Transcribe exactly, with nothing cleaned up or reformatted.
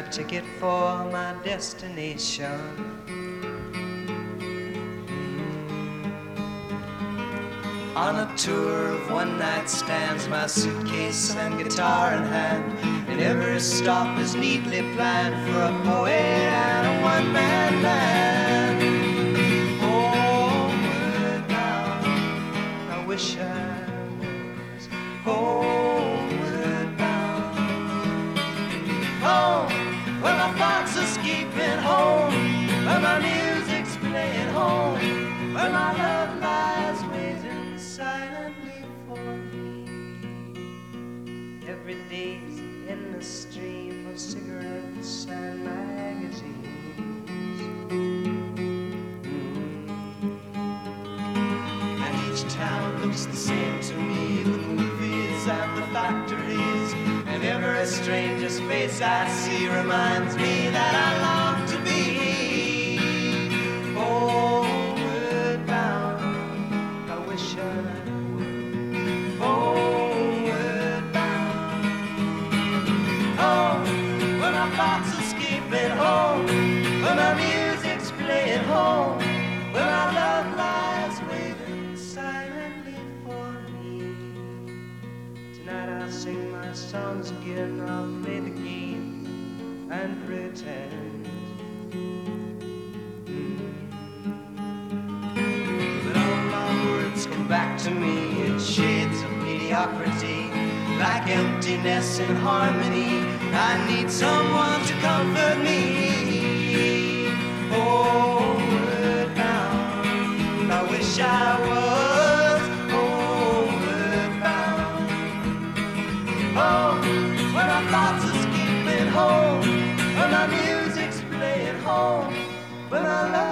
ticket for my destination. Mm. On a tour of one night stands, my suitcase and guitar in hand, and every stop is neatly planned for a poet and a one-man band. Homeward bound, I wish I was homeward bound. Home, where my thoughts escaping home, where my music's playing home, where my love lies waiting silently for me. Every day's an endless stream of cigarettes and magazines. Mm. And each town looks the same to me, the movies and the factories, and every stranger's face I see reminds me that I long to be homeward bound. I wish I were homeward bound. Home, where my thoughts escaping home, where my music's playing home, where my love lies waiting silently for me. Tonight I'll sing my songs again, I'll play the game and pretend. Mm. But all my words come back to me in shades of mediocrity, like emptiness in harmony. I need someone to comfort me. Homeward bound, I wish I was homeward bound. Home, where my thoughts escaping home, where my music's playing home, where my love